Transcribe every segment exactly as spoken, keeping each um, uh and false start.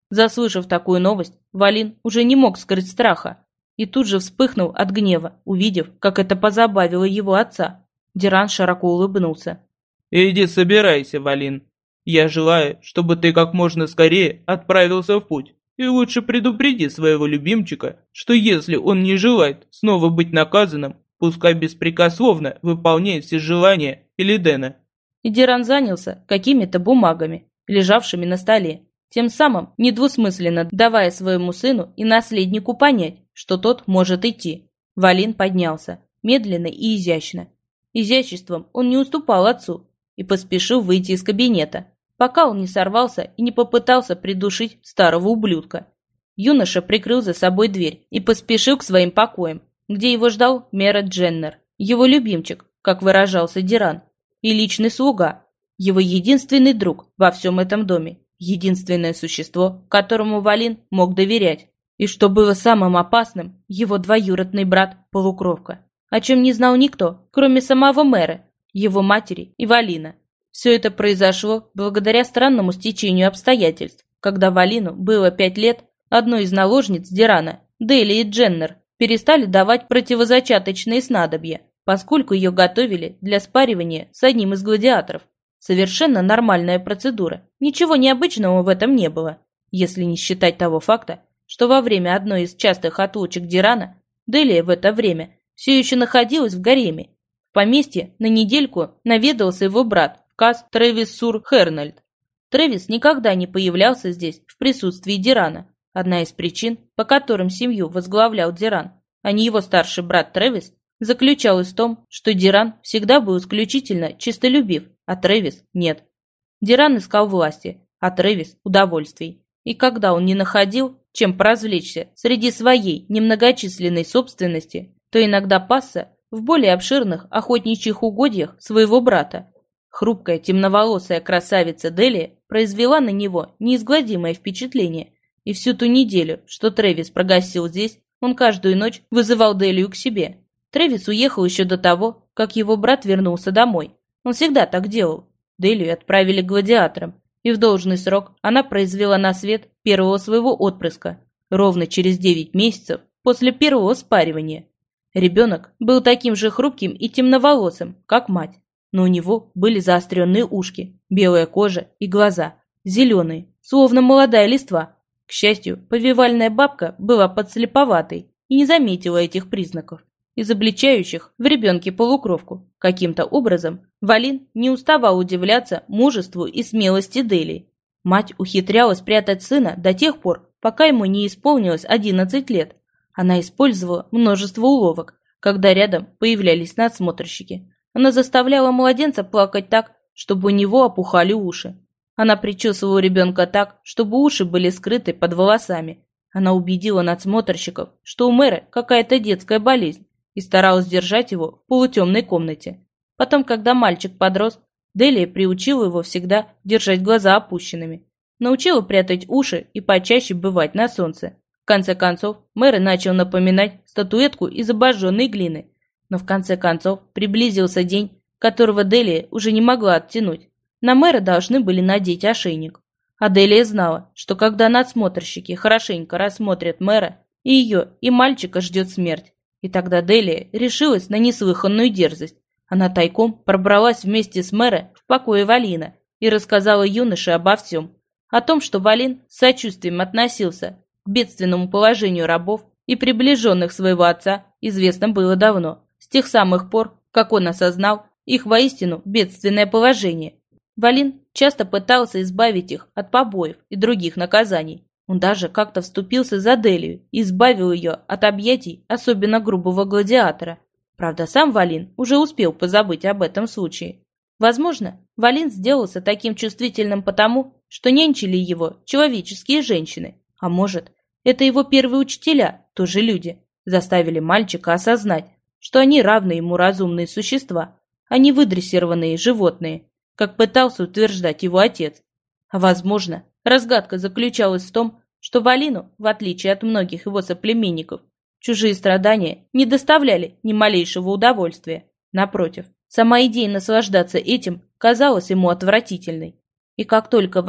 Заслышав такую новость, Валин уже не мог скрыть страха и тут же вспыхнул от гнева, увидев, как это позабавило его отца. Диран широко улыбнулся. «Иди собирайся, Валин. Я желаю, чтобы ты как можно скорее отправился в путь. И лучше предупреди своего любимчика, что если он не желает снова быть наказанным, пускай беспрекословно выполняет все желания Элидена». И Диран занялся какими-то бумагами, лежавшими на столе, тем самым недвусмысленно давая своему сыну и наследнику понять, что тот может идти. Валин поднялся, медленно и изящно. Изяществом он не уступал отцу и поспешил выйти из кабинета, пока он не сорвался и не попытался придушить старого ублюдка. Юноша прикрыл за собой дверь и поспешил к своим покоям, где его ждал Мерет Дженнер, его любимчик, как выражался Диран, и личный слуга, его единственный друг во всем этом доме, единственное существо, которому Валин мог доверять. И что было самым опасным, его двоюродный брат-полукровка, о чем не знал никто, кроме самого мэра, его матери и Валина. Все это произошло благодаря странному стечению обстоятельств. Когда Валину было пять лет, одной из наложниц Дирана, Делии Дженнер, перестали давать противозачаточные снадобья, поскольку ее готовили для спаривания с одним из гладиаторов. Совершенно нормальная процедура, ничего необычного в этом не было, если не считать того факта, что во время одной из частых отлучек Дирана Делия в это время все еще находилась в гареме. В поместье на недельку наведался его брат, Каз Трэвис Сур Хернальд. Трэвис никогда не появлялся здесь в присутствии Дирана. Одна из причин, по которым семью возглавлял Диран, а не его старший брат Трэвис, заключалась в том, что Диран всегда был исключительно чистолюбив, а Трэвис нет. Диран искал власти, а Трэвис – удовольствий. И когда он не находил, чем поразвлечься среди своей немногочисленной собственности, то иногда пасся в более обширных охотничьих угодьях своего брата. Хрупкая темноволосая красавица Делия произвела на него неизгладимое впечатление, и всю ту неделю, что Трэвис прогостил здесь, он каждую ночь вызывал Делию к себе. Трэвис уехал еще до того, как его брат вернулся домой. Он всегда так делал. Делию отправили к гладиаторам, и в должный срок она произвела на свет первого своего отпрыска, ровно через девять месяцев после первого спаривания. Ребенок был таким же хрупким и темноволосым, как мать, но у него были заостренные ушки, белая кожа и глаза, зеленые, словно молодая листва. К счастью, повивальная бабка была подслеповатой и не заметила этих признаков, изобличающих в ребенке полукровку. Каким-то образом Валин не уставал удивляться мужеству и смелости Делии. Мать ухитрялась прятать сына до тех пор, пока ему не исполнилось одиннадцать лет. Она использовала множество уловок, когда рядом появлялись надсмотрщики. Она заставляла младенца плакать так, чтобы у него опухали уши. Она причесывала ребенка так, чтобы уши были скрыты под волосами. Она убедила надсмотрщиков, что у мэра какая-то детская болезнь, и старалась держать его в полутемной комнате. Потом, когда мальчик подрос, Делия приучила его всегда держать глаза опущенными, научила прятать уши и почаще бывать на солнце. В конце концов, мэр начал напоминать статуэтку из обожженной глины. Но в конце концов приблизился день, которого Делия уже не могла оттянуть. На мэра должны были надеть ошейник. А Делия знала, что когда надсмотрщики хорошенько рассмотрят мэра, и ее, и мальчика ждет смерть. И тогда Делия решилась на неслыханную дерзость. Она тайком пробралась вместе с мэром в покое Валина и рассказала юноше обо всем. О том, что Валин с сочувствием относился к бедственному положению рабов и приближенных своего отца, известно было давно, с тех самых пор, как он осознал их воистину бедственное положение. Валин часто пытался избавить их от побоев и других наказаний. Он даже как-то вступился за Делию и избавил ее от объятий особенно грубого гладиатора. Правда, сам Валин уже успел позабыть об этом случае. Возможно, Валин сделался таким чувствительным потому, что нянчили его человеческие женщины. А может, это его первые учителя, тоже люди, заставили мальчика осознать, что они равны ему разумные существа, а не выдрессированные животные, как пытался утверждать его отец. А возможно, разгадка заключалась в том, что Валину, в отличие от многих его соплеменников, чужие страдания не доставляли ни малейшего удовольствия. Напротив, сама идея наслаждаться этим казалась ему отвратительной. И как только Валин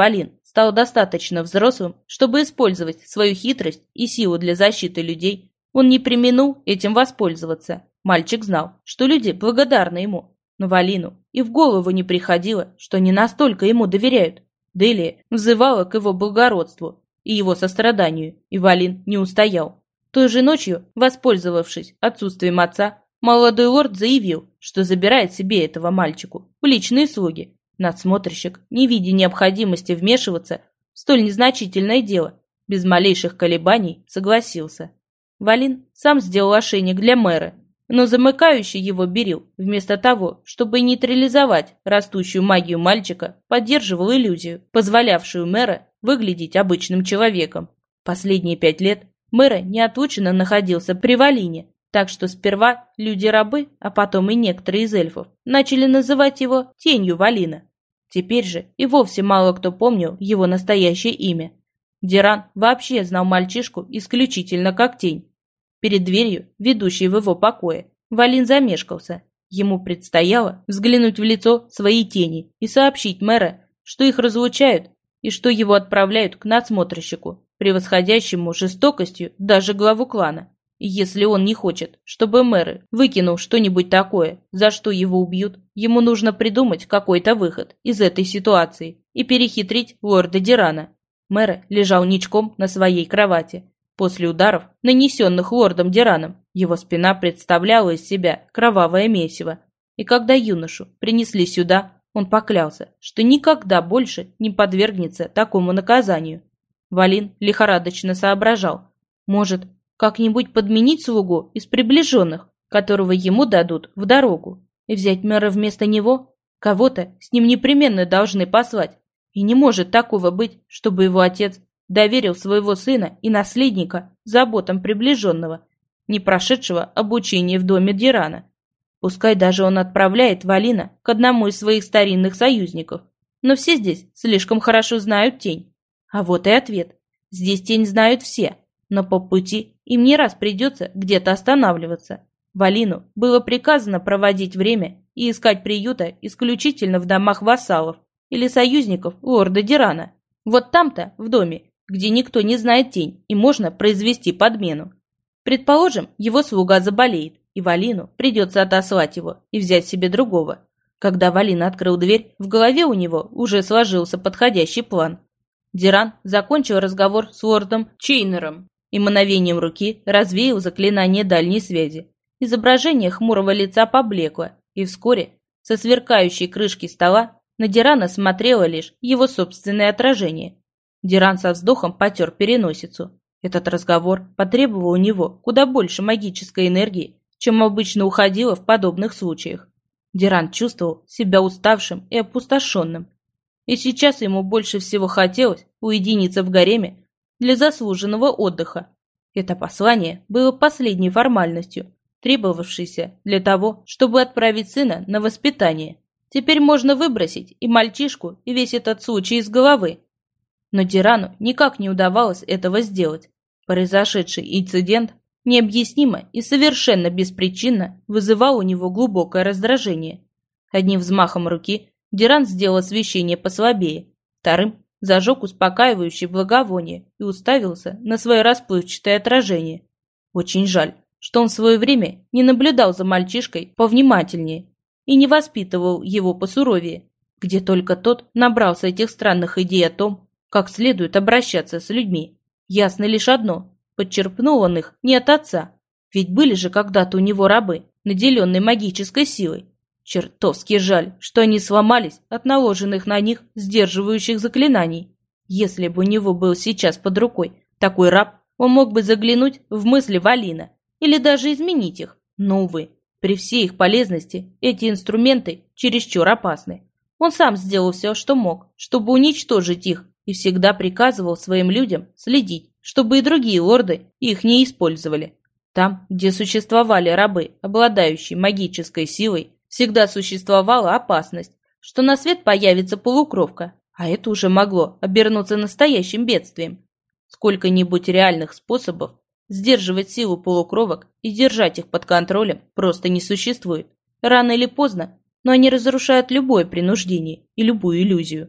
стал достаточно взрослым, чтобы использовать свою хитрость и силу для защиты людей, он не преминул этим воспользоваться. Мальчик знал, что люди благодарны ему, но Валину и в голову не приходило, что они настолько ему доверяют. Делия взывала к его благородству и его состраданию, и Валин не устоял. Той же ночью, воспользовавшись отсутствием отца, молодой лорд заявил, что забирает себе этого мальчику в личные слуги. Надсмотрщик, не видя необходимости вмешиваться в столь незначительное дело, без малейших колебаний согласился. Валин сам сделал ошейник для мэра, но замыкающий его Берил, вместо того, чтобы нейтрализовать растущую магию мальчика, поддерживал иллюзию, позволявшую мэра выглядеть обычным человеком. Последние пять лет мэра неотлучно находился при Валине, так что сперва люди-рабы, а потом и некоторые из эльфов, начали называть его тенью Валина. Теперь же и вовсе мало кто помнил его настоящее имя. Диран вообще знал мальчишку исключительно как тень. Перед дверью, ведущей в его покое, Валин замешкался. Ему предстояло взглянуть в лицо своей тени и сообщить мэра, что их разлучают и что его отправляют к надсмотрщику, превосходящему жестокостью даже главу клана. И если он не хочет, чтобы мэр выкинул что-нибудь такое, за что его убьют, ему нужно придумать какой-то выход из этой ситуации и перехитрить лорда Дирана. Мэр лежал ничком на своей кровати. После ударов, нанесенных лордом Дираном, его спина представляла из себя кровавое месиво. И когда юношу принесли сюда, он поклялся, что никогда больше не подвергнется такому наказанию. Валин лихорадочно соображал. Может, как-нибудь подменить слугу из приближенных, которого ему дадут в дорогу, и взять мэра вместо него? Кого-то с ним непременно должны послать. И не может такого быть, чтобы его отец доверил своего сына и наследника заботам приближенного, не прошедшего обучение в доме Дирана. Пускай даже он отправляет Валина к одному из своих старинных союзников, но все здесь слишком хорошо знают тень. А вот и ответ. Здесь тень знают все, но по пути им не раз придется где-то останавливаться. Валину было приказано проводить время и искать приюта исключительно в домах вассалов или союзников лорда Дирана. Вот там-то, в доме, где никто не знает тень, и можно произвести подмену. Предположим, его слуга заболеет, и Валину придется отослать его и взять себе другого. Когда Валин открыл дверь, в голове у него уже сложился подходящий план. Диран закончил разговор с лордом Чейнером и мановением руки развеял заклинание дальней связи. Изображение хмурого лица поблекло, и вскоре со сверкающей крышки стола на Дирана смотрело лишь его собственное отражение. Диран со вздохом потер переносицу. Этот разговор потребовал у него куда больше магической энергии, чем обычно уходило в подобных случаях. Диран чувствовал себя уставшим и опустошенным. И сейчас ему больше всего хотелось уединиться в гареме для заслуженного отдыха. Это послание было последней формальностью, требовавшейся для того, чтобы отправить сына на воспитание. Теперь можно выбросить и мальчишку, и весь этот случай из головы. Но Дирану никак не удавалось этого сделать. Произошедший инцидент необъяснимо и совершенно беспричинно вызывал у него глубокое раздражение. Одним взмахом руки Диран сделал освещение послабее, вторым зажег успокаивающее благовоние и уставился на свое расплывчатое отражение. Очень жаль, что он в свое время не наблюдал за мальчишкой повнимательнее и не воспитывал его посуровее, где только тот набрался этих странных идей о том, как следует обращаться с людьми. Ясно лишь одно – подчерпнул он их не от отца, ведь были же когда-то у него рабы, наделенные магической силой. Чертовски жаль, что они сломались от наложенных на них сдерживающих заклинаний. Если бы у него был сейчас под рукой такой раб, он мог бы заглянуть в мысли Валина или даже изменить их. Но, увы, при всей их полезности эти инструменты чересчур опасны. Он сам сделал все, что мог, чтобы уничтожить их, и всегда приказывал своим людям следить, чтобы и другие лорды их не использовали. Там, где существовали рабы, обладающие магической силой, всегда существовала опасность, что на свет появится полукровка, а это уже могло обернуться настоящим бедствием. Сколько-нибудь реальных способов сдерживать силу полукровок и держать их под контролем просто не существует. Рано или поздно, но они разрушают любое принуждение и любую иллюзию.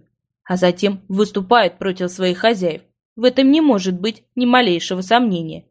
а затем выступают против своих хозяев. В этом не может быть ни малейшего сомнения.